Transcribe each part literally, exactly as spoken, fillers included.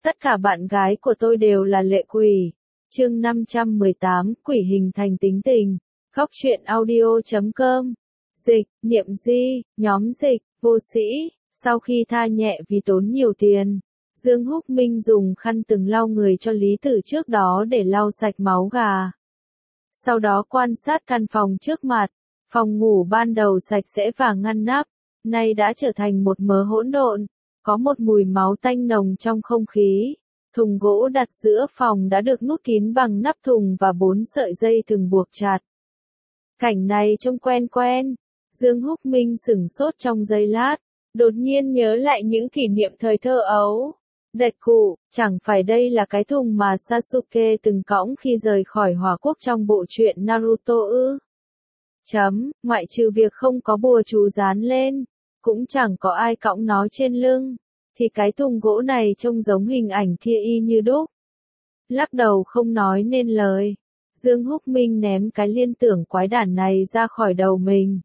Tất cả bạn gái của tôi đều là lệ quỷ. Chương năm trăm mười tám, quỷ hình thành tính tình. Góc truyện audio chấm com. Dịch, Niệm Di, nhóm dịch, vô sĩ. Sau khi tha nhẹ vì tốn nhiều tiền, Dương Húc Minh dùng khăn từng lau người cho Lý Tử trước đó để lau sạch máu gà. Sau đó quan sát căn phòng trước mặt. Phòng ngủ ban đầu sạch sẽ và ngăn nắp, nay đã trở thành một mớ hỗn độn. Có một mùi máu tanh nồng trong không khí. Thùng gỗ đặt giữa phòng đã được nút kín bằng nắp thùng và bốn sợi dây thừng buộc chặt. Cảnh này trông quen quen. Dương Húc Minh sửng sốt trong giây lát, đột nhiên nhớ lại những kỷ niệm thời thơ ấu. Đệt cụ, chẳng phải đây là cái thùng mà Sasuke từng cõng khi rời khỏi Hỏa Quốc trong bộ truyện Naruto ư? Chấm, ngoại trừ việc không có bùa chú dán lên, cũng chẳng có ai cõng nó trên lưng, thì cái thùng gỗ này trông giống hình ảnh kia y như đúc. Lắc đầu không nói nên lời, Dương Húc Minh ném cái liên tưởng quái đản này ra khỏi đầu mình.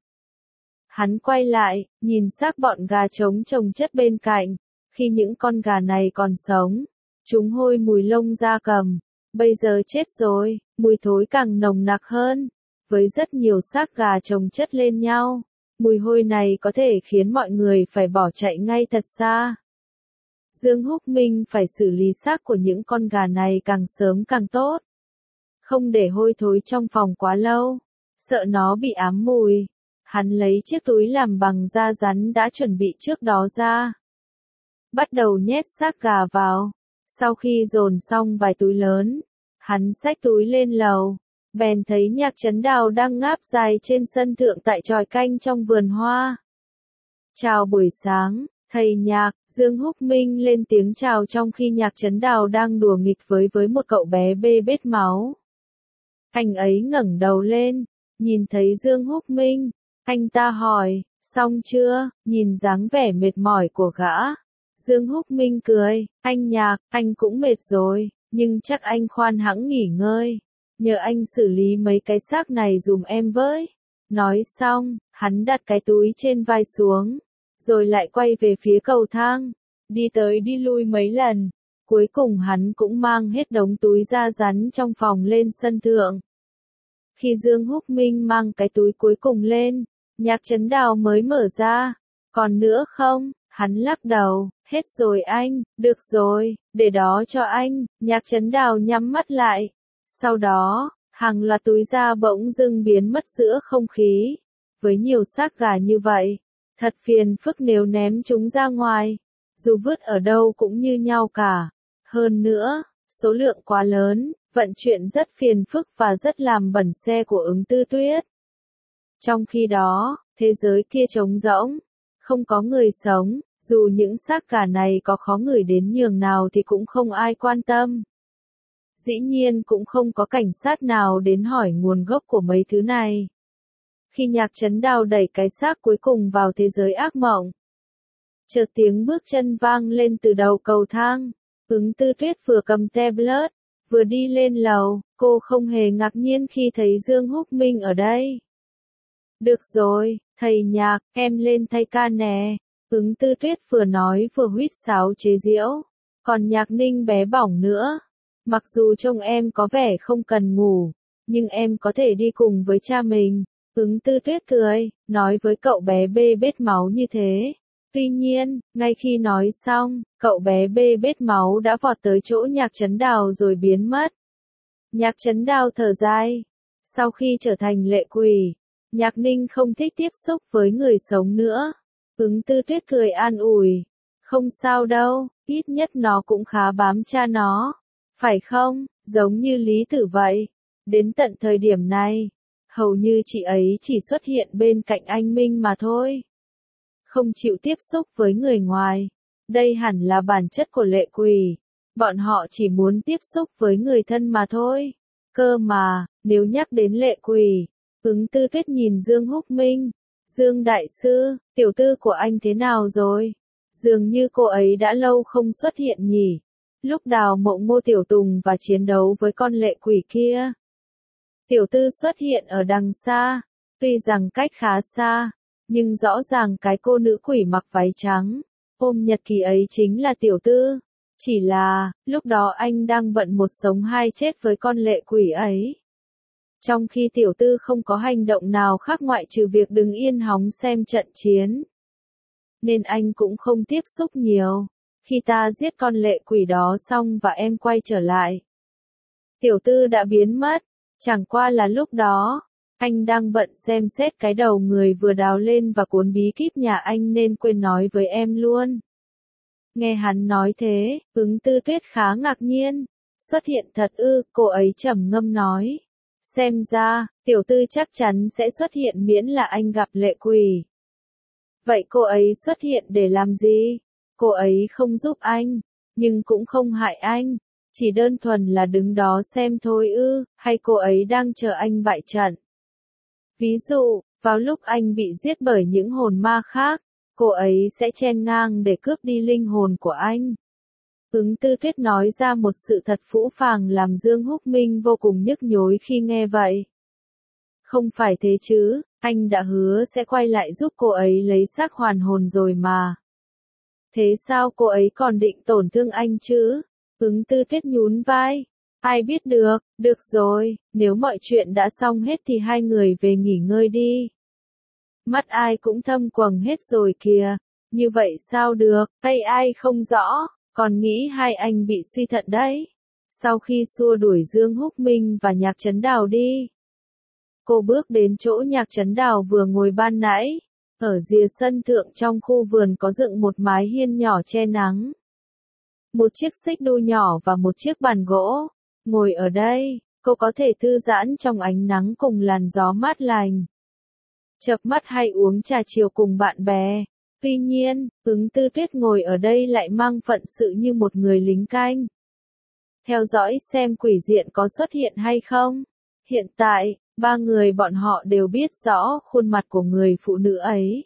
Hắn quay lại, nhìn xác bọn gà trống chồng chất bên cạnh. Khi những con gà này còn sống, chúng hôi mùi lông da cầm. Bây giờ chết rồi, mùi thối càng nồng nặc hơn. Với rất nhiều xác gà chồng chất lên nhau, mùi hôi này có thể khiến mọi người phải bỏ chạy ngay thật xa. Dương Húc Minh phải xử lý xác của những con gà này càng sớm càng tốt. Không để hôi thối trong phòng quá lâu, sợ nó bị ám mùi. Hắn lấy chiếc túi làm bằng da rắn đã chuẩn bị trước đó ra. Bắt đầu nhét xác gà vào. Sau khi dồn xong vài túi lớn, hắn xách túi lên lầu. Bèn thấy Nhạc Chấn Đào đang ngáp dài trên sân thượng tại chòi canh trong vườn hoa. Chào buổi sáng, thầy Nhạc. Dương Húc Minh lên tiếng chào trong khi Nhạc Chấn Đào đang đùa nghịch với với một cậu bé bê bết máu. Anh ấy ngẩng đầu lên, nhìn thấy Dương Húc Minh. Anh ta hỏi, xong chưa? Nhìn dáng vẻ mệt mỏi của gã, Dương Húc Minh cười, anh Nhạc, anh cũng mệt rồi, nhưng chắc anh khoan hẵng nghỉ ngơi. Nhờ anh xử lý mấy cái xác này dùm em với. Nói xong, hắn đặt cái túi trên vai xuống, rồi lại quay về phía cầu thang, đi tới đi lui mấy lần. Cuối cùng hắn cũng mang hết đống túi da rắn trong phòng lên sân thượng. Khi Dương Húc Minh mang cái túi cuối cùng lên, Nhạc Chấn Đào mới mở ra. Còn nữa không? Hắn lắc đầu, hết rồi anh, được rồi, để đó cho anh. Nhạc Chấn Đào nhắm mắt lại. Sau đó, hàng loạt túi da bỗng dưng biến mất giữa không khí. Với nhiều xác gà như vậy, thật phiền phức nếu ném chúng ra ngoài. Dù vứt ở đâu cũng như nhau cả. Hơn nữa, số lượng quá lớn, vận chuyển rất phiền phức và rất làm bẩn xe của Ứng Tư Tuyết. Trong khi đó, thế giới kia trống rỗng, không có người sống, dù những xác gà này có khó ngửi đến nhường nào thì cũng không ai quan tâm. Dĩ nhiên cũng không có cảnh sát nào đến hỏi nguồn gốc của mấy thứ này. Khi Nhạc Chấn Đào đẩy cái xác cuối cùng vào thế giới ác mộng, chợt tiếng bước chân vang lên từ đầu cầu thang. Ứng Tư Tuyết vừa cầm tablet, vừa đi lên lầu, cô không hề ngạc nhiên khi thấy Dương Húc Minh ở đây. Được rồi, thầy Nhạc, em lên thay ca nè. Ứng Tư Tuyết vừa nói vừa huýt sáo chế giễu. Còn Nhạc Ninh bé bỏng nữa. Mặc dù trông em có vẻ không cần ngủ, nhưng em có thể đi cùng với cha mình. Ứng Tư Tuyết cười, nói với cậu bé bê bết máu như thế. Tuy nhiên, ngay khi nói xong, cậu bé bê bết máu đã vọt tới chỗ Nhạc Chấn Đào rồi biến mất. Nhạc Chấn Đào thở dài. Sau khi trở thành lệ quỷ, Nhạc Ninh không thích tiếp xúc với người sống nữa. Ứng Tư Tuyết cười an ủi. Không sao đâu, ít nhất nó cũng khá bám cha nó. Phải không, giống như Lý Tử vậy. Đến tận thời điểm này, hầu như chị ấy chỉ xuất hiện bên cạnh anh Minh mà thôi. Không chịu tiếp xúc với người ngoài. Đây hẳn là bản chất của lệ quỷ. Bọn họ chỉ muốn tiếp xúc với người thân mà thôi. Cơ mà, nếu nhắc đến lệ quỷ, Ứng Tư Tuyết nhìn Dương Húc Minh. Dương đại sư, tiểu tư của anh thế nào rồi? Dường như cô ấy đã lâu không xuất hiện nhỉ. Lúc Đào Mộng Ngô Tiểu Tùng và chiến đấu với con lệ quỷ kia, tiểu tư xuất hiện ở đằng xa. Tuy rằng cách khá xa, nhưng rõ ràng cái cô nữ quỷ mặc váy trắng, ôm nhật ký ấy chính là tiểu tư. Chỉ là, lúc đó anh đang bận một sống hai chết với con lệ quỷ ấy. Trong khi tiểu tư không có hành động nào khác ngoại trừ việc đứng yên hóng xem trận chiến. Nên anh cũng không tiếp xúc nhiều. Khi ta giết con lệ quỷ đó xong và em quay trở lại, tiểu tư đã biến mất. Chẳng qua là lúc đó, anh đang bận xem xét cái đầu người vừa đào lên và cuốn bí kíp nhà anh nên quên nói với em luôn. Nghe hắn nói thế, Ứng Tư Tuyết khá ngạc nhiên. Xuất hiện thật ư, cô ấy trầm ngâm nói. Xem ra, tiểu tư chắc chắn sẽ xuất hiện miễn là anh gặp lệ quỷ. Vậy cô ấy xuất hiện để làm gì? Cô ấy không giúp anh, nhưng cũng không hại anh. Chỉ đơn thuần là đứng đó xem thôi ư, hay cô ấy đang chờ anh bại trận? Ví dụ, vào lúc anh bị giết bởi những hồn ma khác, cô ấy sẽ chen ngang để cướp đi linh hồn của anh. Ứng Tư Tuyết nói ra một sự thật phũ phàng làm Dương Húc Minh vô cùng nhức nhối khi nghe vậy. Không phải thế chứ, anh đã hứa sẽ quay lại giúp cô ấy lấy xác hoàn hồn rồi mà. Thế sao cô ấy còn định tổn thương anh chứ? Ứng Tư Tuyết nhún vai. Ai biết được, được rồi, nếu mọi chuyện đã xong hết thì hai người về nghỉ ngơi đi. Mắt ai cũng thâm quầng hết rồi kìa, như vậy sao được, tay ai không rõ, còn nghĩ hai anh bị suy thận đấy. Sau khi xua đuổi Dương Húc Minh và Nhạc Trấn Đào đi, cô bước đến chỗ Nhạc Trấn Đào vừa ngồi ban nãy. Ở rìa sân thượng trong khu vườn có dựng một mái hiên nhỏ che nắng. Một chiếc xích đu nhỏ và một chiếc bàn gỗ. Ngồi ở đây, cô có thể thư giãn trong ánh nắng cùng làn gió mát lành. Chợp mắt hay uống trà chiều cùng bạn bè. Tuy nhiên, Ứng Tư Tuyết ngồi ở đây lại mang phận sự như một người lính canh. Theo dõi xem quỷ diện có xuất hiện hay không. Hiện tại, ba người bọn họ đều biết rõ khuôn mặt của người phụ nữ ấy.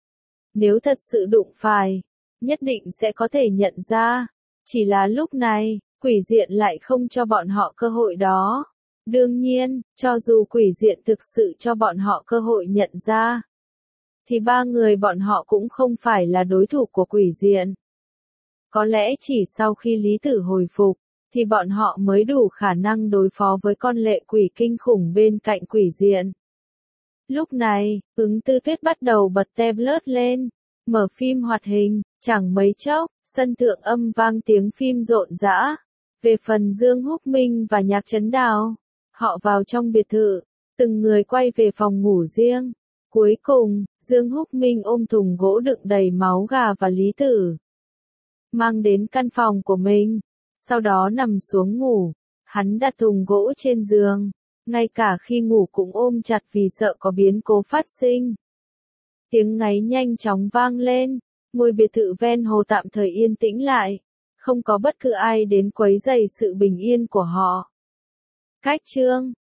Nếu thật sự đụng phải, nhất định sẽ có thể nhận ra. Chỉ là lúc này, quỷ diện lại không cho bọn họ cơ hội đó. Đương nhiên, cho dù quỷ diện thực sự cho bọn họ cơ hội nhận ra, thì ba người bọn họ cũng không phải là đối thủ của quỷ diện. Có lẽ chỉ sau khi Lý Tử hồi phục, thì bọn họ mới đủ khả năng đối phó với con lệ quỷ kinh khủng bên cạnh quỷ diện. Lúc này, Ứng Tư Tuyết bắt đầu bật tablet lên, mở phim hoạt hình, chẳng mấy chốc, sân thượng âm vang tiếng phim rộn rã. Về phần Dương Húc Minh và Nhạc Trấn Đào, họ vào trong biệt thự, từng người quay về phòng ngủ riêng. Cuối cùng, Dương Húc Minh ôm thùng gỗ đựng đầy máu gà và Lý Tử, mang đến căn phòng của mình, sau đó nằm xuống ngủ. Hắn đặt thùng gỗ trên giường, ngay cả khi ngủ cũng ôm chặt vì sợ có biến cố phát sinh. Tiếng ngáy nhanh chóng vang lên, ngôi biệt thự ven hồ tạm thời yên tĩnh lại, không có bất cứ ai đến quấy rầy sự bình yên của họ. Cách chương